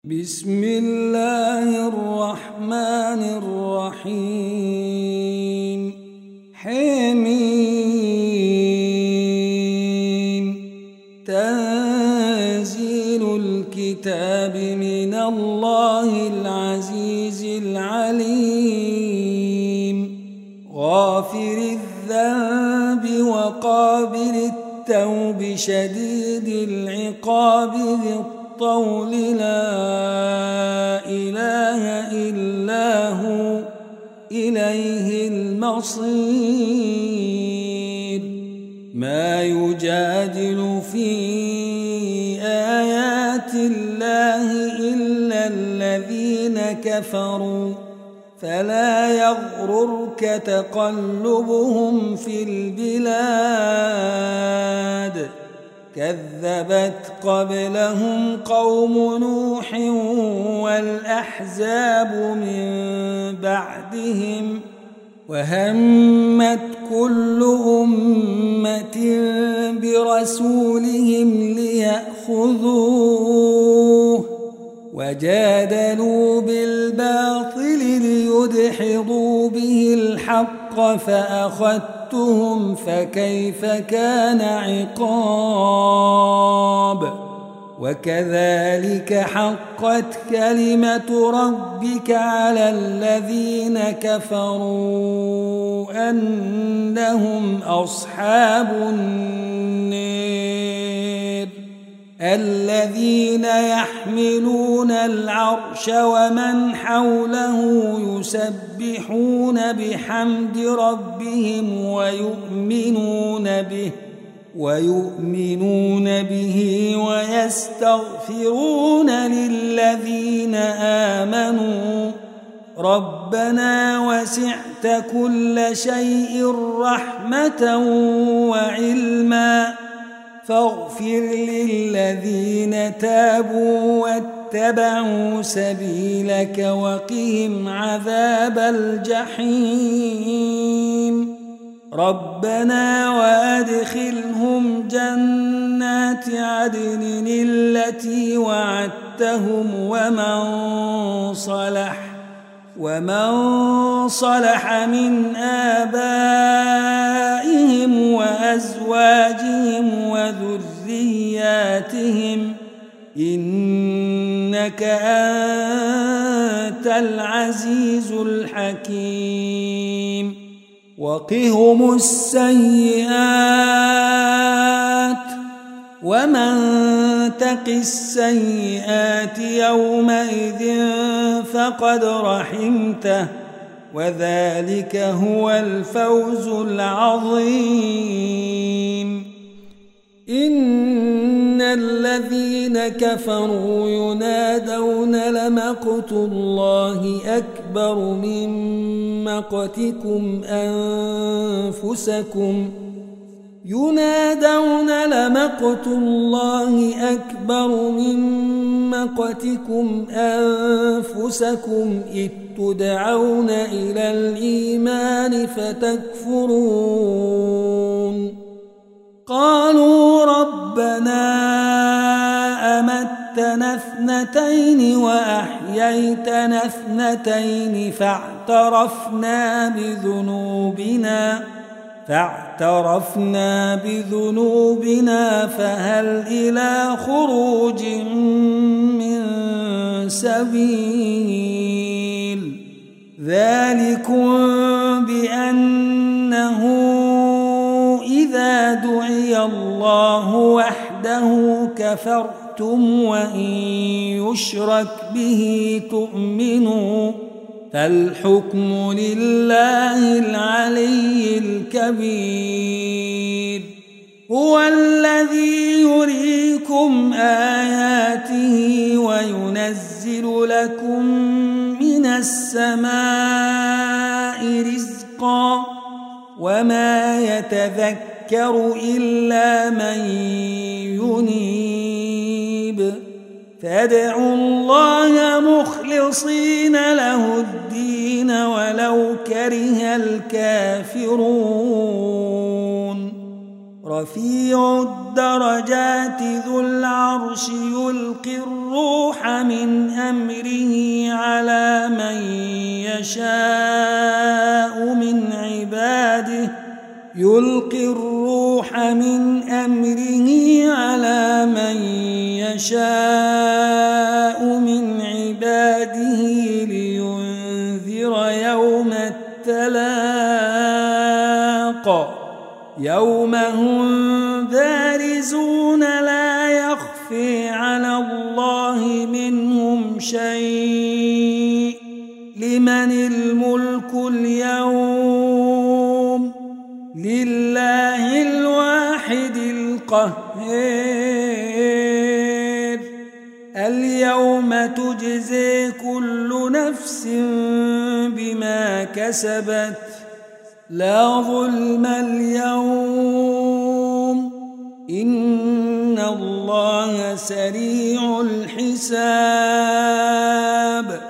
بسم الله الرحمن الرحيم حميم تنزيل الكتاب من الله العزيز العليم غافر الذنب وقابل التوب شديد العقاب ذي الطول لا إله إلا هو إليه المصير ما يجادل في آيات الله إلا الذين كفروا فلا يغررك تقلبهم في البلاد كذبت قبلهم قوم نوح والأحزاب من بعدهم وهمت كل أمة برسولهم ليأخذوه وجادلوا بالباطل ليدحضوا به الحق فأخذتهم فكيف كان عقاب وكذلك حقت كلمة ربك على الذين كفروا أنهم أصحاب النار الذين يحملون العرش ومن حوله يسبحون بحمد ربهم ويؤمنون به ويستغفرون للذين آمنوا ربنا وسعت كل شيء رحمة وعلما فاغفر للذين تابوا واتبعوا سبيلك وقهم عذاب الجحيم ربنا وأدخلهم جنات عدن التي وعدتهم ومن صلح من آبائهم وأزواجهم وذرياتهم إنك أنت العزيز الحكيم وقهم السيئات ومن تق السيئات يومئذ فقد رحمته وذلك هو الفوز العظيم إن الذين كفروا ينادون لمقت الله أكبر من مقتكم أنفسكم إذ تدعون إلى الإيمان فتكفرون قالوا ربنا أمتنا اثنتين وأحييتنا اثنتين فاعترفنا بذنوبنا فهل إلى خروج من سبيل ذلكم بأنه إذا دعي الله وحده كفرتم وإن يشرك به تؤمنوا فالحكم لله العلي الكبير هو الذي يريكم آياته وينزل لكم من السماء رزقا وما يتذكر إلا من ينيب فادعوا الله مخلصين له الدين ولو كره الكافرون رفيع الدرجات ذو العرش يلقي الروح من أمره على من يشاء من عباده لينذر يوم التلاق يوم هم بارزون لا يخفي على الله منهم شيء لمن الملك اليوم لله الواحد القهار اليوم تجزي كل نفس بما كسبت لا ظلم اليوم إن الله سريع الحساب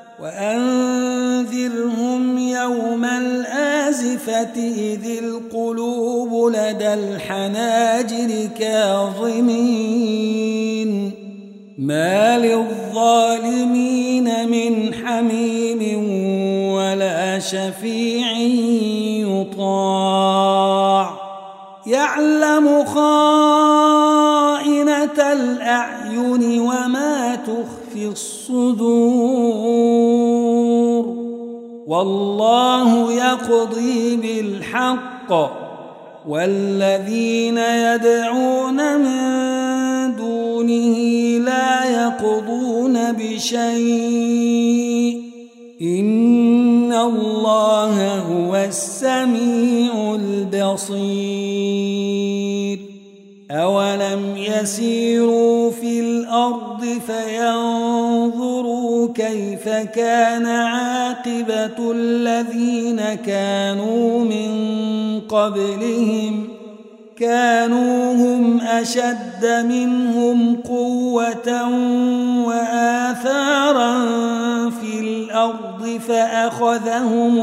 وأنذرهم يوم الآزفة إذ القلوب لدى الحناجر كاظمين ما للظالمين من حميم ولا شفيع يطاع يعلم خائنة الأعين وما تخفي الصدور والله يقضي بالحق والذين يدعون من دونه لا يقضون بشيء إن الله هو السميع البصير أولم يسيروا في الأرض فينظروا كيف كان عاقبة الذين كانوا من قبلهم كانوا هم أشد منهم قوة وآثارا في الأرض فأخذهم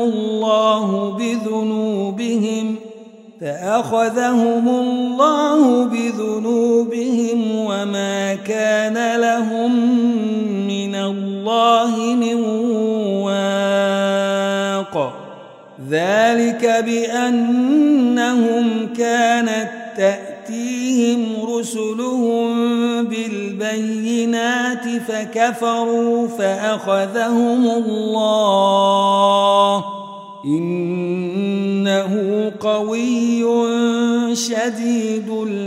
الله بذنوبهم وما كان لهم من الله من واق ذلك بأنهم كانت تأتيهم رسلهم بالبينات فكفروا فأخذهم الله إنه قوي شديد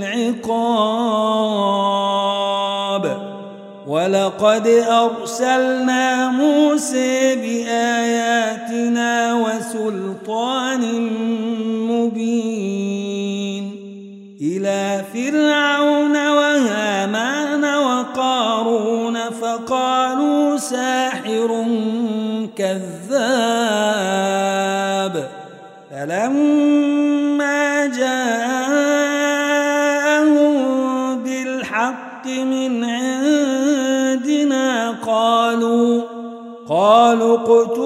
العقاب ولقد أرسلنا موسى بآياتنا وسلطان مبين إلى فرعون وهامان وقارون فقالوا ساحر كذاب فلما جاءهم بالحق من عندنا قالوا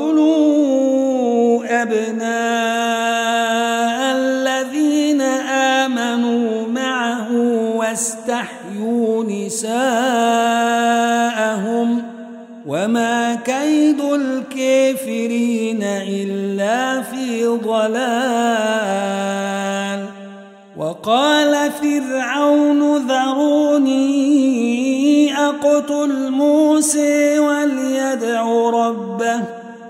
اقتلوا أبناء الذين آمنوا معه واستحيوا نساءهم وما كيد الكافرين إلا في ضلال وقال فرعون ذروني أقتل موسى وليدع ربه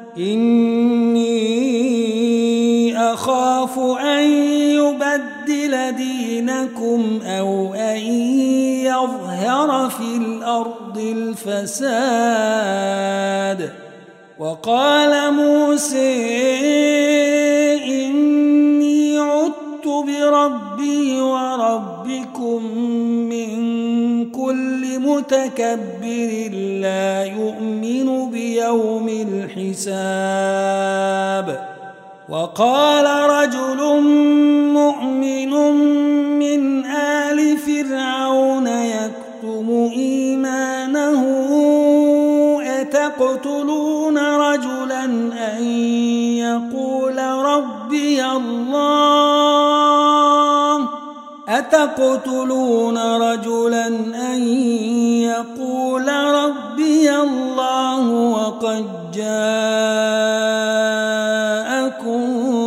إني أخاف أن يبدل دينكم أو أن يظهر في الأرض الفساد وقال موسى إني عدت بربي وربكم من كل متكبر لا يؤمن بيوم الحساب وقال رجل مؤمن من آل فرعون يكتم إيمانه أتقتلون رجلا أن يقول ربي الله أتقتلون رجلا أن يقول ربي الله وقد جاءكم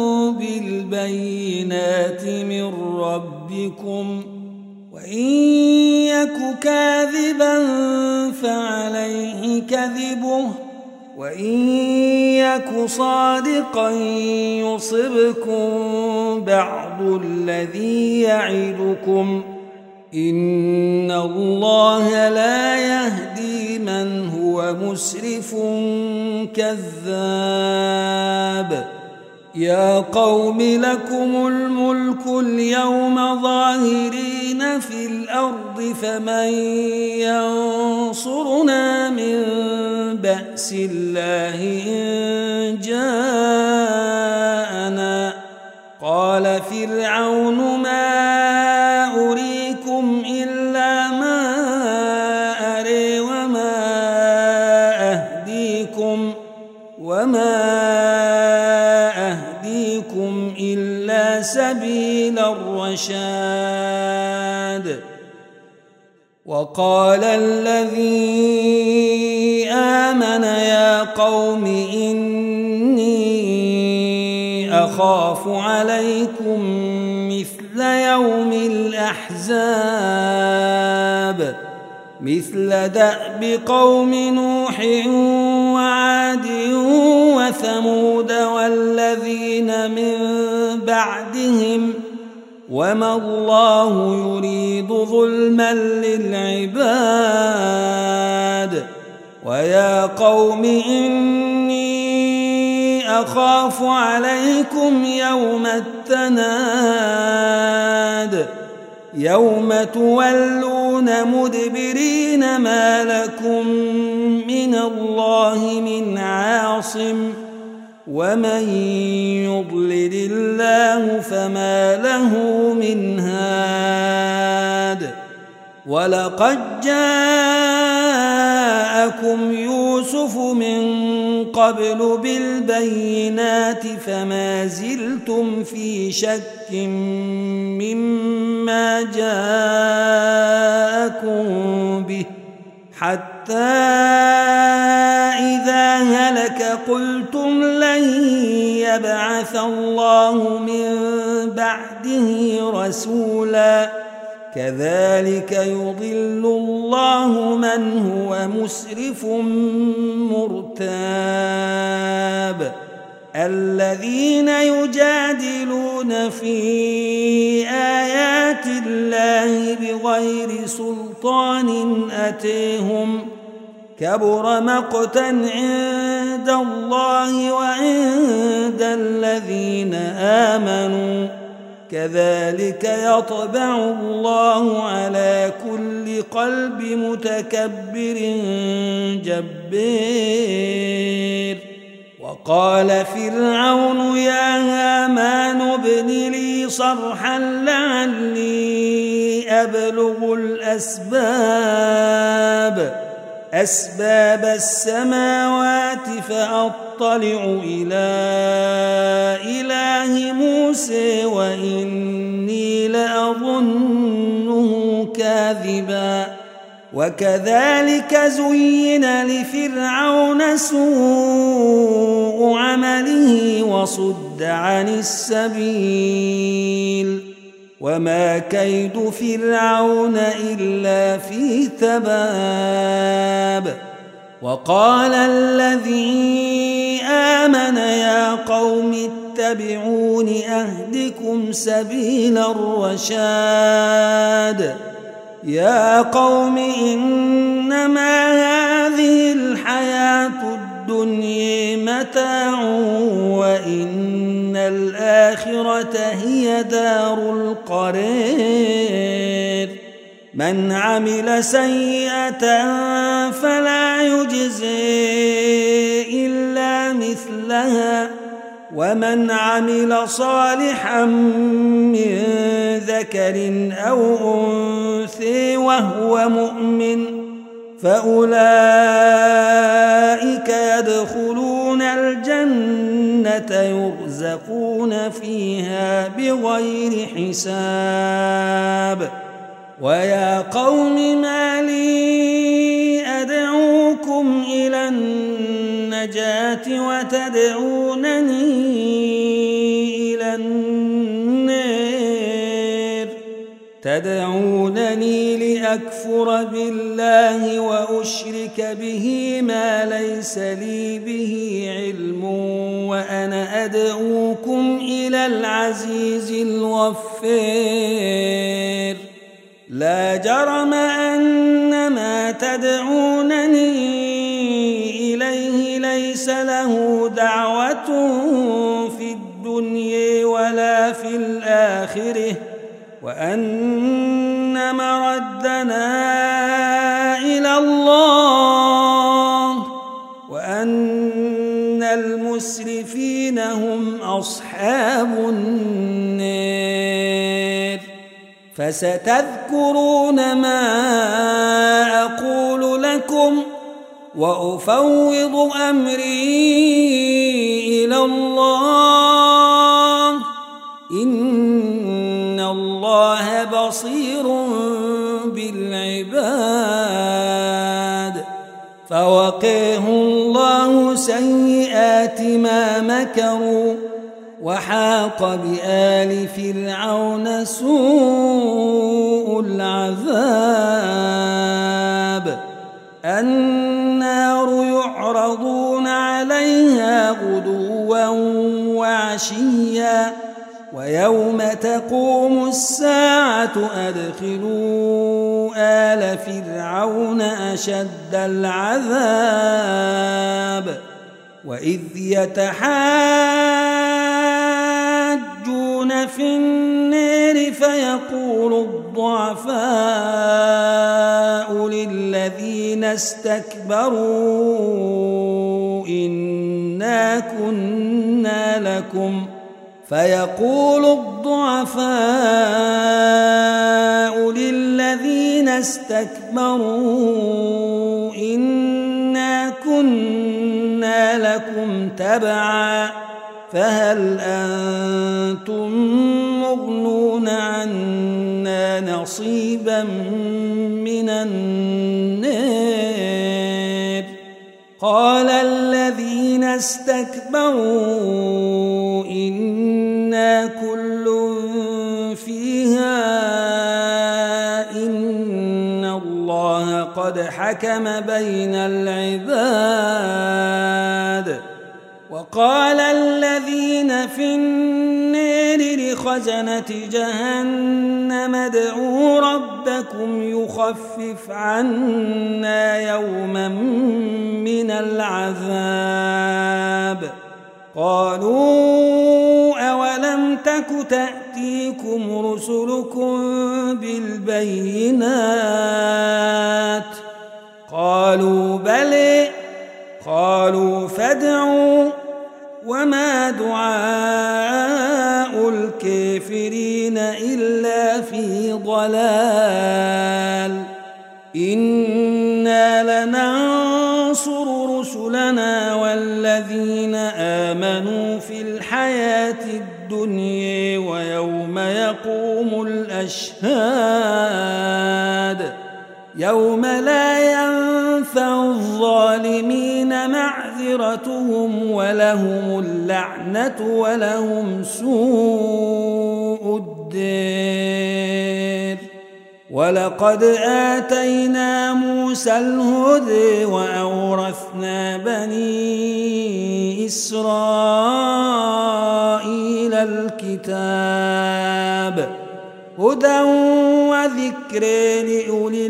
بالبينات من ربكم وإن يك كاذبا فعليه كذبه وإن يك صادقا يصبكم بعض الذي يعدكم إن الله لا يهدي من هو مسرف كذاب يا قوم لكم الملك اليوم ظاهرين في الأرض فمن ينصرنا من بأس الله إن جاءنا قال فرعون ما أريكم إلا ما أري وما أهديكم إلا سبيل الرشاد وقال الذي آمن يا قوم إني أخاف عليكم مثل يوم الأحزاب مثل دأب قوم نوح وعاد وثمود والذين من بعدهم وما الله يريد ظلما للعباد ويا قوم إني أخاف عليكم يوم التناد يوم تولون مدبرين ما لكم من الله من عاصم ومن يضلل الله فما له من هاد ولقد جاءكم يوسف من قبل بالبينات فما زلتم في شك مما جاءكم به حتى إذا هلك قلتم لن يبعث الله من بعده رسولا كذلك يضل الله من هو مسرف مرتاب الذين يجادلون في آيات الله بغير سلطان أتيهم كبر مقتا عند الله وعند الذين آمنوا كذلك يطبع الله على كل قلب متكبر جبار وقال فرعون يا هامان ابن لي صرحا لعلي أبلغ أسباب السماوات فأطلع إلى إله موسى وإني لأظنه كاذبا وكذلك زين لفرعون سوء عمله وصد عن السبيل وما كيد فرعون إلا في تباب وقال الذي آمن يا قوم اتبعون أهدكم سبيل الرشاد يا قوم إنما هذه الحياة الدنيا متاع وإن الآخرة هي دار القرار من عمل سيئة فلا يجزي إلا مثلها ومن عمل صالحا من ذكر أو أنثى وهو مؤمن فأولئك يدخلون الجنة الجنة يرزقون فيها بغير حساب ويا قوم ما لي أدعوكم إلى النجاة وتدعونني إلى النار تدعونني لأكفر بالله وأشرك به ما ليس لي به علم وأنا أدعوكم إلى العزيز الغفار لا جرم أن ما تدعونني إليه ليس له دعوة في الدنيا ولا في الآخرة وأن مردنا إلى الله وأن المسرفين هم أصحاب النار فستذكرون ما أقول لكم وأفوض أمري إلى الله إن الله بصير بالعباد فوقاه الله سيئات ما مكروا وحاق بآل فرعون سوء العذاب النار يعرضون عليها غدوا وعشيا ويوم تقوم الساعة أدخلوا آل فرعون أشد العذاب وإذ يتحاجون في النار فيقول الضعفاء للذين استكبروا إنا كنا لكم فيقول الضعفاء للذين استكبروا إنا كنا لكم تبعا فهل أنتم مغنون عنا نصيبا من النار قال الذين استكبروا إنا كل فيها إن الله قد حكم بين العباد وقال الذين في النار لخزنة جهنم ادعوا ربكم يخفف عنا يوما من العذاب قالوا أولم تك تأتيكم رسلكم بالبينات قالوا بلى قالوا فادعوا وما دعاء الكافرين إلا في ضلال إنا لننصر رسلنا والذين آمنوا في الحياة الدنيا ويوم يقوم الأشهاد يوم لا ينفع الظالمين معذرتهم ولهم اللعنة ولهم سوء الدار ولقد آتينا موسى الهدى وأورثنا بني إسرائيل الكتاب هدى وذكر لأولي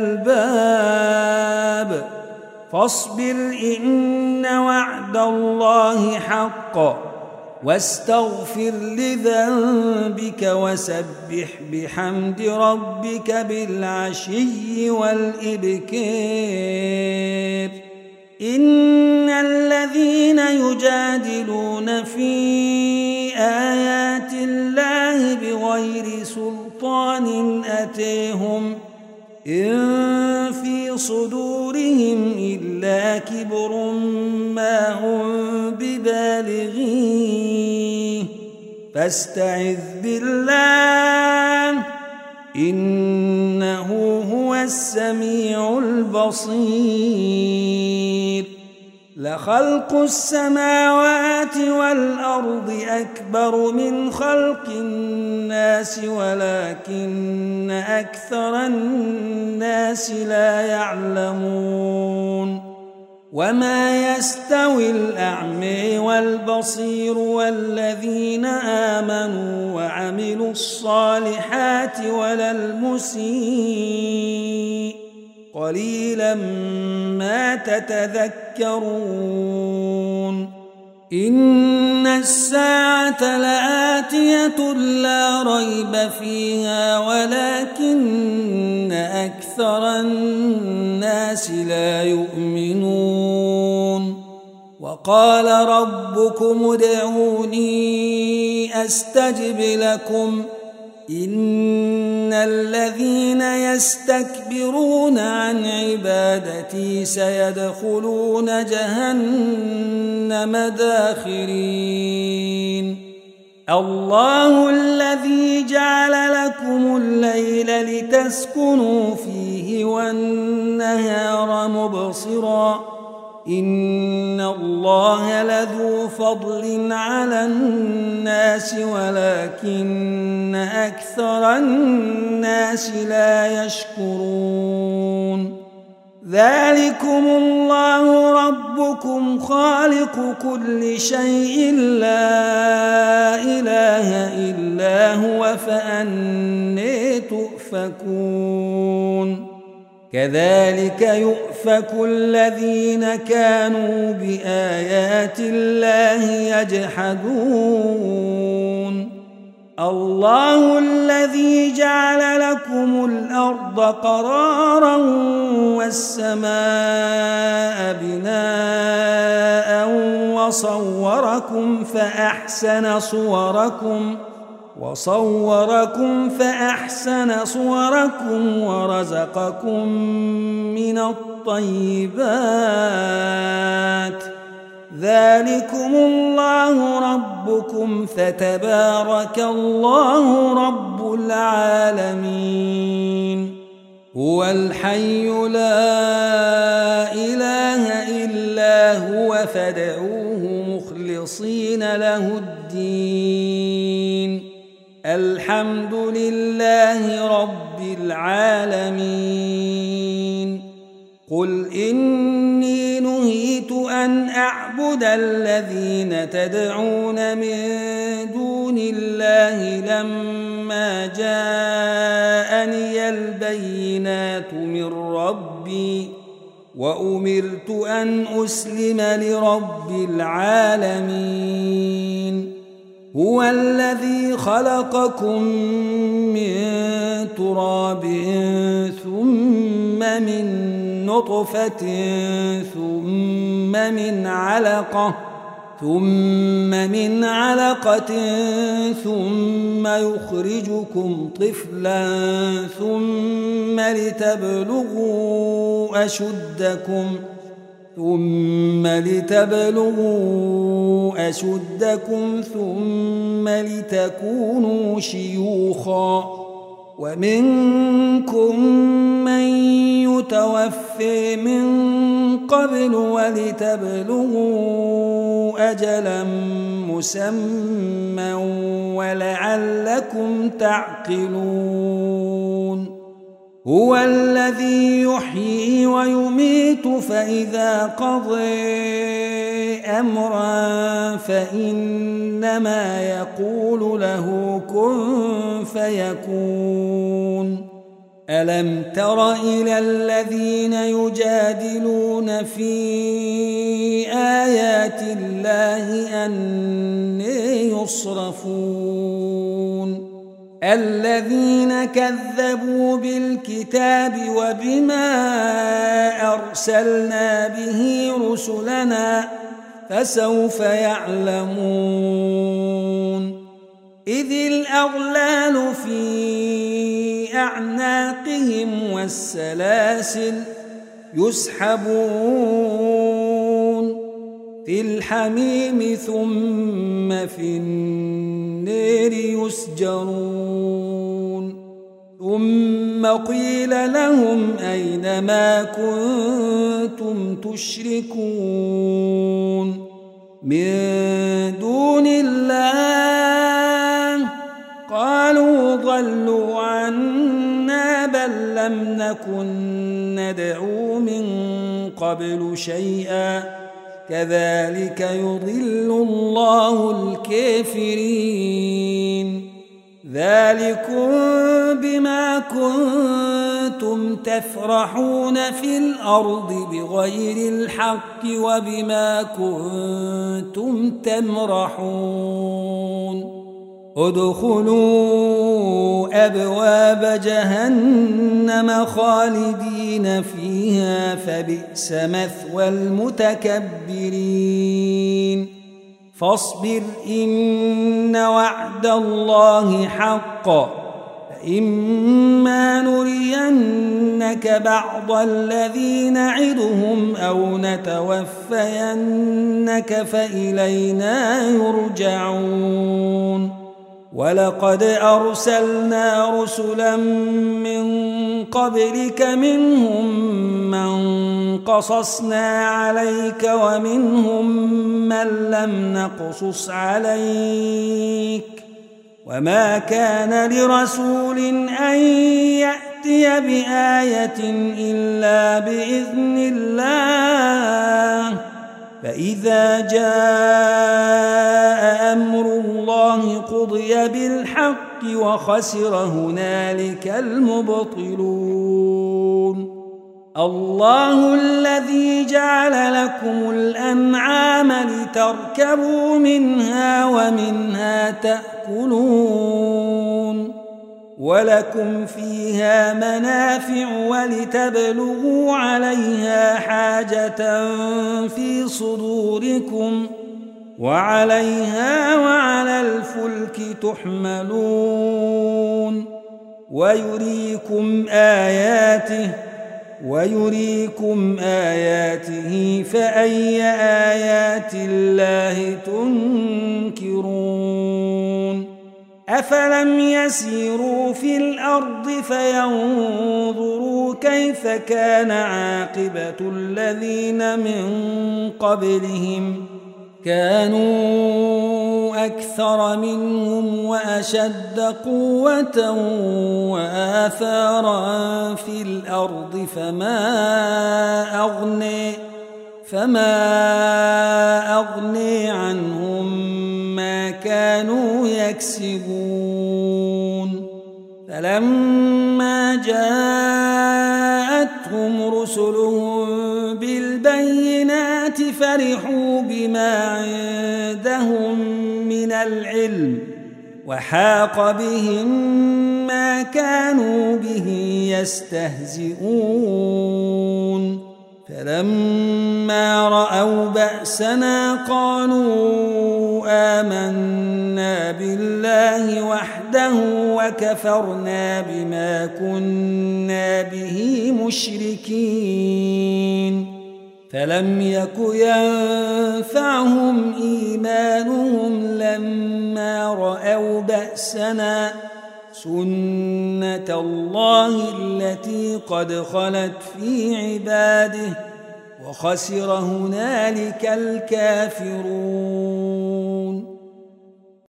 الألباب فاصبر إن وعد الله حق واستغفر لذنبك وسبح بحمد ربك بالعشي والإبكار إن الذين يجادلون في آيات الله بغير سلطان أتيهم إن في صدورهم إلا كبر كبير ما هم ببالغيه فاستعذ بالله إنه هو السميع البصير لخلق السماوات والأرض أكبر من خلق الناس ولكن أكثر الناس لا يعلمون وما يستوي الأعمى والبصير والذين آمنوا وعملوا الصالحات ولا المسيء قليلا ما تتذكرون إن الساعة لآتية لا ريب فيها ولكن أكثر الناس لا يؤمنون وقال ربكم ادعوني أستجب لكم إن الذين يستكبرون عن عبادتي سيدخلون جهنم داخرين الله الذي جعل لكم الليل لتسكنوا فيه والنهار مبصرا إن الله لذو فضل على الناس ولكن أكثر الناس لا يشكرون ذلكم الله ربكم خالق كل شيء لا إله إلا هو فأني تؤفكون كذلك يؤفك الذين كانوا بآيات الله يجحدون الله الذي جعل لكم الأرض قرارا والسماء بناء وصوركم فأحسن صوركم ورزقكم من الطيبات ذلكم الله ربكم فتبارك الله رب العالمين هو الحي لا إله إلا هو فادعوه مخلصين له الدين الحمد لله رب العالمين قل إني نهيت أن أعبد الذين تدعون من دون الله لما جاءني البينات من ربي وأمرت أن أسلم لرب العالمين هو الذي خلقكم من تراب ثم من نطفة ثم من علقة ثم يخرجكم طفلا ثم لتبلغوا أشدكم ثم لتكونوا شيوخا ومنكم من يتوفي من قبل ولتبلغوا أجلا مسمى ولعلكم تعقلون هو الذي يحيي ويميت فإذا قضى أمرا فإنما يقول له كن فيكون ألم تر إلى الذين يجادلون في آيات الله أني يصرفون الذين كذبوا بالكتاب وبما أرسلنا به رسلنا فسوف يعلمون إذ الأغلال في أعناقهم والسلاسل يسحبون في الحميم ثم في النار يسجرون ثم قيل لهم أين ما كنتم تشركون من دون الله قالوا ضلوا عنا بل لم نكن ندعو من قبل شيئا كذلك يضل الله الكافرين ذلكم بما كنتم تفرحون في الأرض بغير الحق وبما كنتم تمرحون ادخلوا أبواب جهنم خالدين فيها فبئس مثوى المتكبرين فاصبر إن وعد الله حق فإما نرينك بعض الذي نعدهم أو نتوفينك فإلينا يرجعون ولقد أرسلنا رسلا من قبلك منهم من قصصنا عليك ومنهم من لم نقصص عليك وما كان لرسول أن يأتي بآية إلا بإذن الله فإذا جاء أمر الله قضي بالحق وخسر هنالك المبطلون الله الذي جعل لكم الأنعام لتركبوا منها ومنها تأكلون ولكم فيها منافع ولتبلغوا عليها حاجة في صدوركم وعليها وعلى الفلك تحملون ويريكم آياته فأي آيات الله تنكرون أفلم يسيروا في الأرض فينظروا كيف كان عاقبة الذين من قبلهم كانوا أكثر منهم وأشد قوة وآثارا في الأرض فما أغني عنهم ما كانوا يكسبون فلما جاءتهم رسلهم بالبينات فرحوا بما عندهم من العلم وحاق بهم ما كانوا به يستهزئون فلما رأوا بأسنا قالوا آمنا بالله وحده وكفرنا بما كنا به مشركين فلم يك ينفعهم إيمانهم لما رأوا بأسنا سنة الله التي قد خلت في عباده وخسر هنالك الكافرون